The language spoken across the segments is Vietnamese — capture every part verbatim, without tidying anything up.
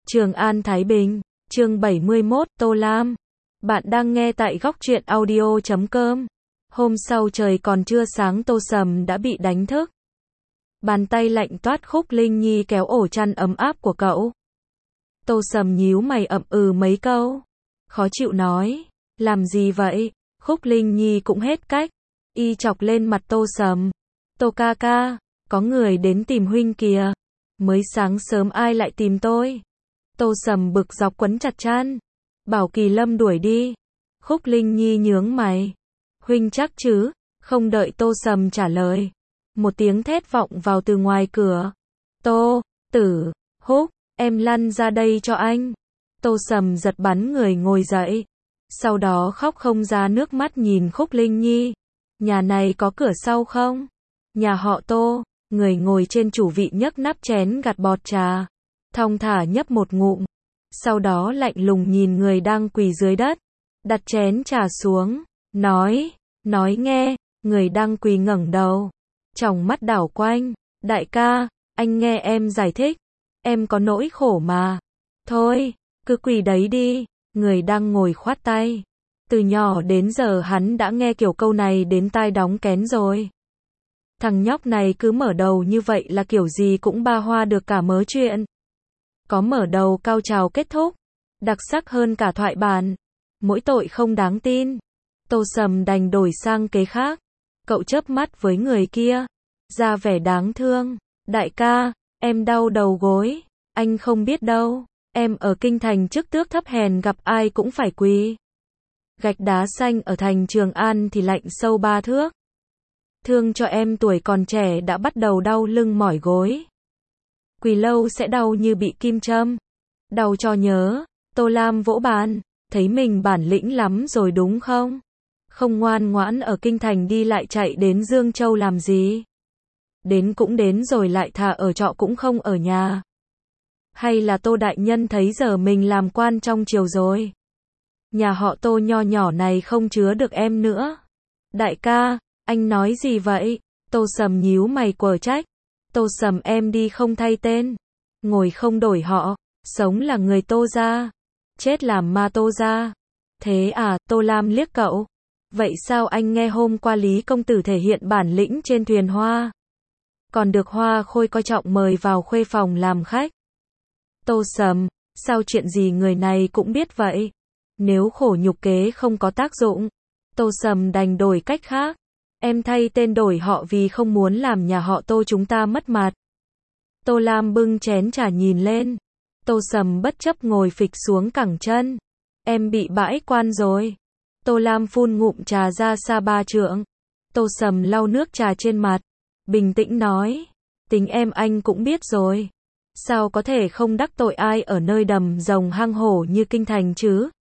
Trường An Thái Bình, chương bảy mươi mốt, Tô Lam. Bạn đang nghe tại góc truyện audio chấm com. Hôm sau trời còn chưa sáng Tô Sầm đã bị đánh thức. Bàn tay lạnh toát Khúc Linh Nhi kéo ổ chăn ấm áp của cậu. Tô Sầm nhíu mày ậm ừ mấy câu. Khó chịu nói, làm gì vậy? Khúc Linh Nhi cũng hết cách. Y chọc lên mặt Tô Sầm. Tô ca ca, có người đến tìm huynh kìa. Mới sáng sớm ai lại tìm tôi? Tô Sầm bực dọc quấn chặt chăn. Bảo Kỳ Lâm đuổi đi. Khúc Linh Nhi nhướng mày. Huynh chắc chứ? Không đợi Tô Sầm trả lời. Một tiếng thét vọng vào từ ngoài cửa. Tô, Tử, Húc, em lăn ra đây cho anh. Tô Sầm giật bắn người ngồi dậy. Sau đó khóc không ra nước mắt nhìn Khúc Linh Nhi. Nhà này có cửa sau không? Nhà họ Tô. Người ngồi trên chủ vị nhấc nắp chén gạt bọt trà. Thong thả nhấp một ngụm. Sau đó lạnh lùng nhìn người đang quỳ dưới đất. Đặt chén trà xuống. Nói, nói nghe. Người đang quỳ ngẩng đầu. Tròng mắt đảo quanh. Đại ca, anh nghe em giải thích. Em có nỗi khổ mà. Thôi, cứ quỳ đấy đi. Người đang ngồi khoát tay. Từ nhỏ đến giờ hắn đã nghe kiểu câu này đến tai đóng kén rồi. Thằng nhóc này cứ mở đầu như vậy là kiểu gì cũng ba hoa được cả mớ chuyện. Có mở đầu cao trào kết thúc. Đặc sắc hơn cả thoại bản. Mỗi tội không đáng tin. Tô Sầm đành đổi sang kế khác. Cậu chớp mắt với người kia. Ra vẻ đáng thương. Đại ca, em đau đầu gối. Anh không biết đâu. Em ở kinh thành chức tước thấp hèn gặp ai cũng phải quỳ. Gạch đá xanh ở thành Trường An thì lạnh sâu ba thước. Thương cho em tuổi còn trẻ đã bắt đầu đau lưng mỏi gối. Quỳ lâu sẽ đau như bị kim châm. Đau cho nhớ. Tô Lam vỗ bàn. Thấy mình bản lĩnh lắm rồi đúng không? Không ngoan ngoãn ở kinh thành đi lại chạy đến Dương Châu làm gì? Đến cũng đến rồi lại thà ở trọ cũng không ở nhà. Hay là Tô đại nhân thấy giờ mình làm quan trong triều rồi? Nhà họ Tô nho nhỏ này không chứa được em nữa. Đại ca, anh nói gì vậy? Tô Sầm nhíu mày quở trách. Tô Sầm em đi không thay tên. Ngồi không đổi họ. Sống là người Tô gia. Chết làm ma Tô gia. Thế à? Tô Lam liếc cậu. Vậy sao anh nghe hôm qua Lý công tử thể hiện bản lĩnh trên thuyền hoa? Còn được Hoa Khôi coi trọng mời vào khuê phòng làm khách. Tô Sầm, sao chuyện gì người này cũng biết vậy? Nếu khổ nhục kế không có tác dụng, Tô Sầm đành đổi cách khác. Em thay tên đổi họ vì không muốn làm nhà họ Tô chúng ta mất mặt. Tô Lam bưng chén trà nhìn lên. Tô Sầm bất chấp ngồi phịch xuống cẳng chân. Em bị bãi quan rồi. Tô Lam phun ngụm trà ra xa ba trượng. Tô Sầm lau nước trà trên mặt. Bình tĩnh nói. Tính em anh cũng biết rồi. Sao có thể không đắc tội ai ở nơi đầm rồng hang hổ như kinh thành chứ?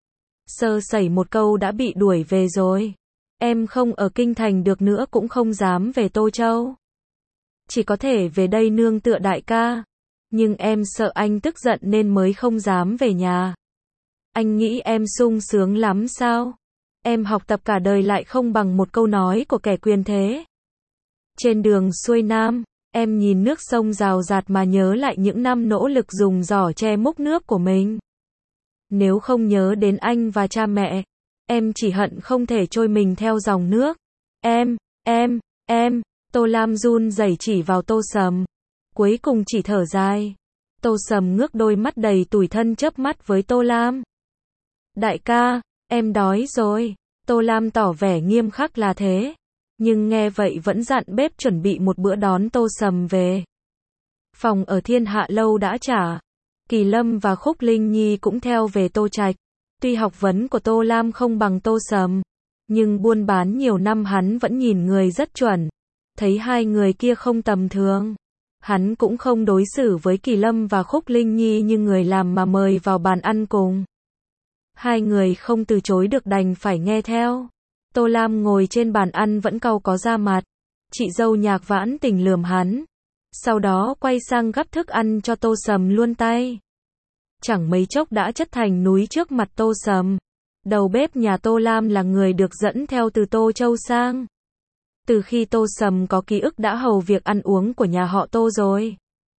Sơ sẩy một câu đã bị đuổi về rồi. Em không ở kinh thành được nữa cũng không dám về Tô Châu. Chỉ có thể về đây nương tựa đại ca. Nhưng em sợ anh tức giận nên mới không dám về nhà. Anh nghĩ em sung sướng lắm sao? Em học tập cả đời lại không bằng một câu nói của kẻ quyền thế. Trên đường xuôi nam, em nhìn nước sông rào rạt mà nhớ lại những năm nỗ lực dùng giỏ che múc nước của mình. Nếu không nhớ đến anh và cha mẹ, em chỉ hận không thể trôi mình theo dòng nước. Em, em, em, Tô Lam run rẩy chỉ vào Tô Sầm. Cuối cùng chỉ thở dài. Tô Sầm ngước đôi mắt đầy tủi thân chớp mắt với Tô Lam. Đại ca, em đói rồi. Tô Lam tỏ vẻ nghiêm khắc là thế. Nhưng nghe vậy vẫn dặn bếp chuẩn bị một bữa đón Tô Sầm về. Phòng ở Thiên Hạ Lâu đã trả. Kỳ Lâm và Khúc Linh Nhi cũng theo về Tô Trạch. Tuy học vấn của Tô Lam không bằng Tô Sầm, nhưng buôn bán nhiều năm hắn vẫn nhìn người rất chuẩn. Thấy hai người kia không tầm thường, hắn cũng không đối xử với Kỳ Lâm và Khúc Linh Nhi như người làm mà mời vào bàn ăn cùng. Hai người không từ chối được đành phải nghe theo. Tô Lam ngồi trên bàn ăn vẫn cau có da mặt. Chị dâu Nhạc Vãn Tình lườm hắn. Sau đó quay sang gắp thức ăn cho Tô Sầm luôn tay. Chẳng mấy chốc đã chất thành núi trước mặt Tô Sầm. Đầu bếp nhà Tô Lam là người được dẫn theo từ Tô Châu sang. Từ khi Tô Sầm có ký ức đã hầu việc ăn uống của nhà họ Tô rồi.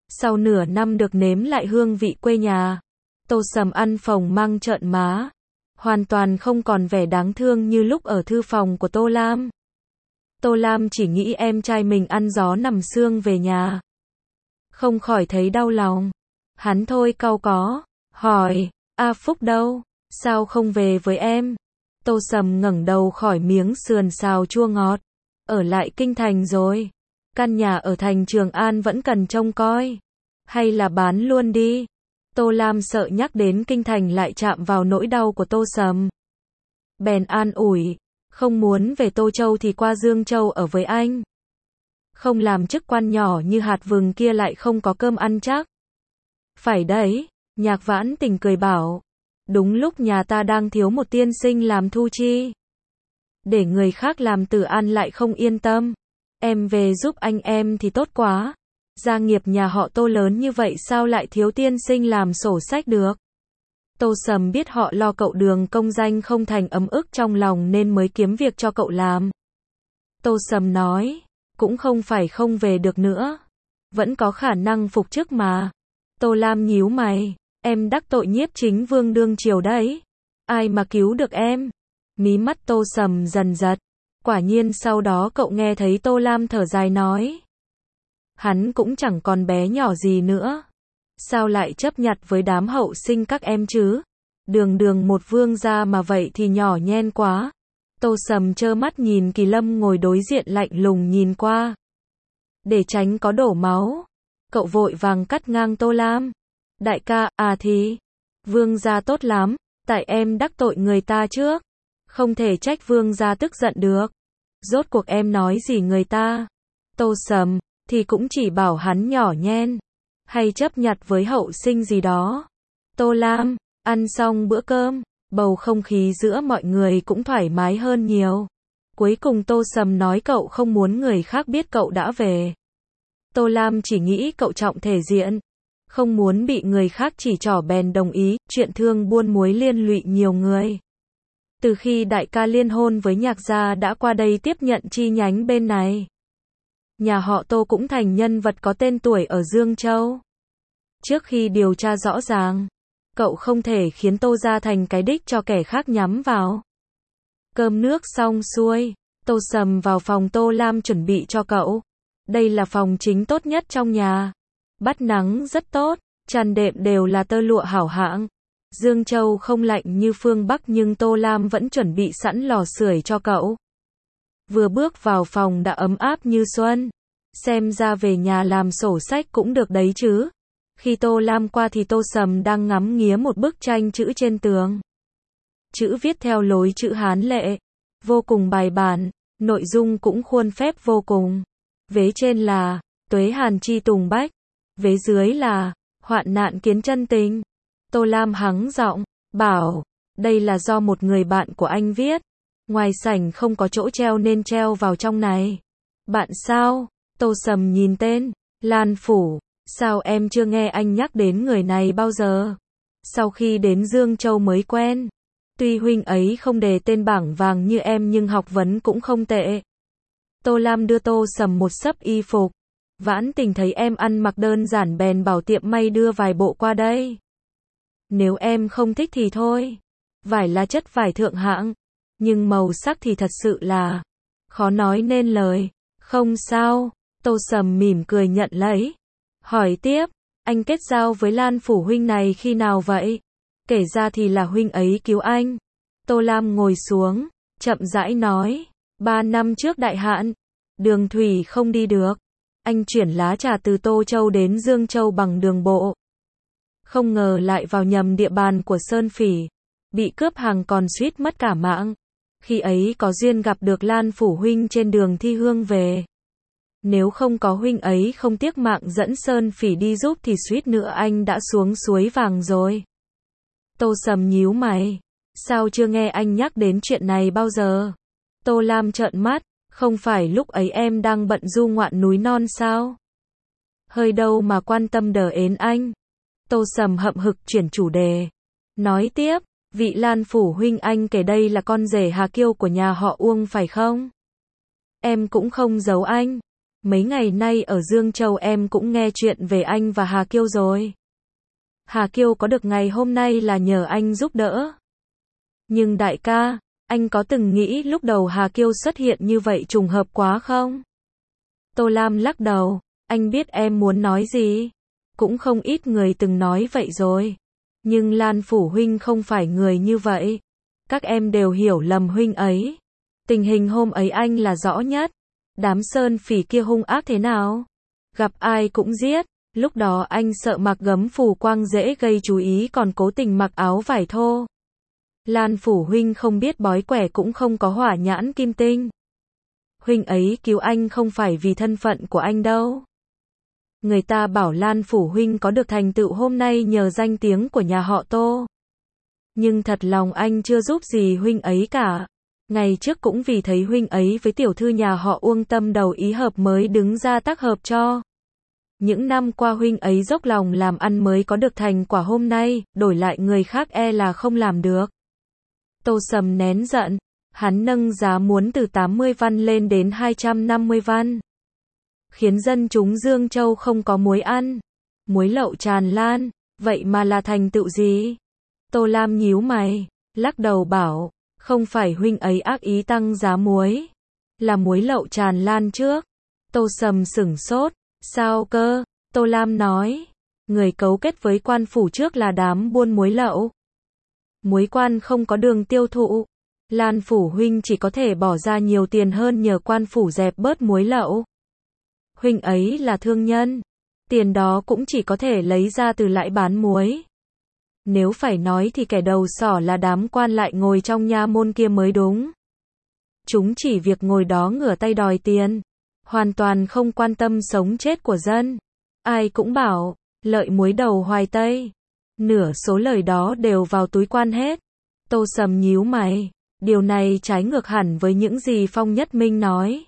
Sau nửa năm được nếm lại hương vị quê nhà, Tô Sầm ăn phồng măng trợn má, hoàn toàn không còn vẻ đáng thương như lúc ở thư phòng của Tô Lam. Tô Lam chỉ nghĩ em trai mình ăn gió nằm sương về nhà, không khỏi thấy đau lòng. Hắn thôi cau có, hỏi, A Phúc đâu, sao không về với em? Tô Sầm ngẩng đầu khỏi miếng sườn xào chua ngọt, ở lại kinh thành rồi, căn nhà ở thành Trường An vẫn cần trông coi, hay là bán luôn đi? Tô Lam sợ nhắc đến kinh thành lại chạm vào nỗi đau của Tô Sầm. Bèn an ủi, không muốn về Tô Châu thì qua Dương Châu ở với anh. Không làm chức quan nhỏ như hạt vừng kia lại không có cơm ăn chắc. Phải đấy, Nhạc Vãn Tình cười bảo, đúng lúc nhà ta đang thiếu một tiên sinh làm thu chi. Để người khác làm Tử An lại không yên tâm. Em về giúp anh em thì tốt quá. Gia nghiệp nhà họ Tô lớn như vậy sao lại thiếu tiên sinh làm sổ sách được? Tô Sầm biết họ lo cậu Đường công danh không thành ấm ức trong lòng nên mới kiếm việc cho cậu làm. Tô Sầm nói, cũng không phải không về được nữa. Vẫn có khả năng phục chức mà. Tô Lam nhíu mày, em đắc tội Nhiếp Chính Vương đương triều đấy. Ai mà cứu được em? Mí mắt Tô Sầm dần giật. Quả nhiên sau đó cậu nghe thấy Tô Lam thở dài nói. Hắn cũng chẳng còn bé nhỏ gì nữa. Sao lại chấp nhặt với đám hậu sinh các em chứ? Đường đường một vương gia mà vậy thì nhỏ nhen quá. Tô Sầm trơ mắt nhìn Kỳ Lâm ngồi đối diện lạnh lùng nhìn qua. Để tránh có đổ máu, cậu vội vàng cắt ngang Tô Lam. Đại ca, à thì, vương gia tốt lắm, tại em đắc tội người ta trước. Không thể trách vương gia tức giận được. Rốt cuộc em nói gì người ta? Tô Sầm, thì cũng chỉ bảo hắn nhỏ nhen, hay chấp nhặt với hậu sinh gì đó. Tô Lam, ăn xong bữa cơm, bầu không khí giữa mọi người cũng thoải mái hơn nhiều. Cuối cùng Tô Sầm nói cậu không muốn người khác biết cậu đã về. Tô Lam chỉ nghĩ cậu trọng thể diện, không muốn bị người khác chỉ trỏ bèn đồng ý, chuyện thương buôn muối liên lụy nhiều người. Từ khi đại ca liên hôn với Nhạc gia đã qua đây tiếp nhận chi nhánh bên này. Nhà họ Tô cũng thành nhân vật có tên tuổi ở Dương Châu. Trước khi điều tra rõ ràng, cậu không thể khiến Tô gia thành cái đích cho kẻ khác nhắm vào. Cơm nước xong xuôi, Tô Sầm vào phòng Tô Lam chuẩn bị cho cậu. Đây là phòng chính tốt nhất trong nhà. Bắt nắng rất tốt, chăn đệm đều là tơ lụa hảo hạng. Dương Châu không lạnh như phương Bắc nhưng Tô Lam vẫn chuẩn bị sẵn lò sưởi cho cậu. Vừa bước vào phòng đã ấm áp như xuân. Xem ra về nhà làm sổ sách cũng được đấy chứ. Khi Tô Lam qua thì Tô Sầm đang ngắm nghía một bức tranh chữ trên tường. Chữ viết theo lối chữ Hán lệ, vô cùng bài bản, nội dung cũng khuôn phép vô cùng. Vế trên là Tuế Hàn chi tùng bách, vế dưới là Hoạn nạn kiến chân tình. Tô Lam hắng giọng, bảo, đây là do một người bạn của anh viết. Ngoài sảnh không có chỗ treo nên treo vào trong này. Bạn sao? Tô Sầm nhìn tên, Lan Phủ, sao em chưa nghe anh nhắc đến người này bao giờ? Sau khi đến Dương Châu mới quen. Tuy huynh ấy không đề tên bảng vàng như em nhưng học vấn cũng không tệ. Tô Lam đưa Tô Sầm một xấp y phục. Vãn Tình thấy em ăn mặc đơn giản bèn bảo tiệm may đưa vài bộ qua đây. Nếu em không thích thì thôi. Vải là chất vải thượng hạng, nhưng màu sắc thì thật sự là khó nói nên lời. Không sao, Tô Sầm mỉm cười nhận lấy. Hỏi tiếp, anh kết giao với Lan Phủ huynh này khi nào vậy? Kể ra thì là huynh ấy cứu anh. Tô Lam ngồi xuống, chậm rãi nói, ba năm trước đại hạn, đường thủy không đi được. Anh chuyển lá trà từ Tô Châu đến Dương Châu bằng đường bộ. Không ngờ lại vào nhầm địa bàn của Sơn Phỉ, bị cướp hàng còn suýt mất cả mạng. Khi ấy có duyên gặp được Lan Phủ huynh trên đường thi hương về. Nếu không có huynh ấy không tiếc mạng dẫn Sơn Phỉ đi giúp thì suýt nữa anh đã xuống suối vàng rồi. Tô Sầm nhíu mày, sao chưa nghe anh nhắc đến chuyện này bao giờ? Tô Lam trợn mắt, không phải lúc ấy em đang bận du ngoạn núi non sao? Hơi đâu mà quan tâm đờ ến anh. Tô Sầm hậm hực chuyển chủ đề, nói tiếp, vị Lan Phủ huynh anh kể đây là con rể Hà Kiêu của nhà họ Uông phải không? Em cũng không giấu anh. mấy ngày nay ở Dương Châu em cũng nghe chuyện về anh và Hà Kiêu rồi. Hà Kiêu có được ngày hôm nay là nhờ anh giúp đỡ. Nhưng đại ca, anh có từng nghĩ lúc đầu Hà Kiêu xuất hiện như vậy trùng hợp quá không? Tô Lam lắc đầu, anh biết em muốn nói gì. Cũng không ít người từng nói vậy rồi. Nhưng Lan Phủ huynh không phải người như vậy. Các em đều hiểu lầm huynh ấy. Tình hình hôm ấy anh là rõ nhất. Đám sơn phỉ kia hung ác thế nào? Gặp ai cũng giết. Lúc đó anh sợ mặc gấm phù quang dễ gây chú ý còn cố tình mặc áo vải thô. Lan Phủ huynh không biết bói quẻ cũng không có hỏa nhãn kim tinh. Huynh ấy cứu anh không phải vì thân phận của anh đâu. Người ta bảo Lan Phủ huynh có được thành tựu hôm nay nhờ danh tiếng của nhà họ Tô. Nhưng thật lòng anh chưa giúp gì huynh ấy cả. Ngày trước cũng vì thấy huynh ấy với tiểu thư nhà họ Uông tâm đầu ý hợp mới đứng ra tác hợp cho. Những năm qua huynh ấy dốc lòng làm ăn mới có được thành quả hôm nay, đổi lại người khác e là không làm được. Tô Sầm nén giận, hắn nâng giá muốn từ tám mươi văn lên đến hai trăm năm mươi văn. Khiến dân chúng Dương Châu không có muối ăn. Muối lậu tràn lan, vậy mà là thành tựu gì? Tô Lam nhíu mày, lắc đầu bảo, không phải huynh ấy ác ý tăng giá muối. Là muối lậu tràn lan trước. Tô Sầm sửng sốt, sao cơ? Tô Lam nói, người cấu kết với quan phủ trước là đám buôn muối lậu. Muối quan không có đường tiêu thụ. Lan Phủ huynh chỉ có thể bỏ ra nhiều tiền hơn nhờ quan phủ dẹp bớt muối lậu. Huynh ấy là thương nhân. Tiền đó cũng chỉ có thể lấy ra từ lãi bán muối. Nếu phải nói thì kẻ đầu sỏ là đám quan lại ngồi trong nha môn kia mới đúng. Chúng chỉ việc ngồi đó ngửa tay đòi tiền. Hoàn toàn không quan tâm sống chết của dân. Ai cũng bảo, lợi muối đầu hoài Tây. Nửa số lời đó đều vào túi quan hết. Tô Sầm nhíu mày. Điều này trái ngược hẳn với những gì Phong Nhất Minh nói.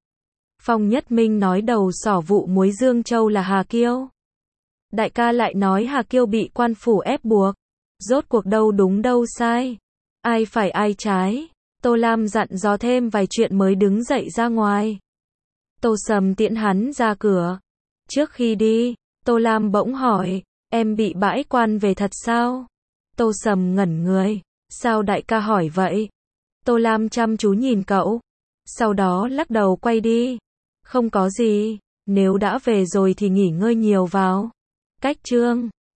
Phong Nhất Minh nói đầu sỏ vụ muối Dương Châu là Hà Kiêu. Đại ca lại nói Hà Kiêu bị quan phủ ép buộc. Rốt cuộc đâu đúng đâu sai. Ai phải ai trái. Tô Lam dặn dò thêm vài chuyện mới đứng dậy ra ngoài. Tô Sầm tiễn hắn ra cửa. Trước khi đi, Tô Lam bỗng hỏi, em bị bãi quan về thật sao? Tô Sầm ngẩn người. Sao đại ca hỏi vậy? Tô Lam chăm chú nhìn cậu. Sau đó lắc đầu quay đi. Không có gì. Nếu đã về rồi thì nghỉ ngơi nhiều vào. Cách chương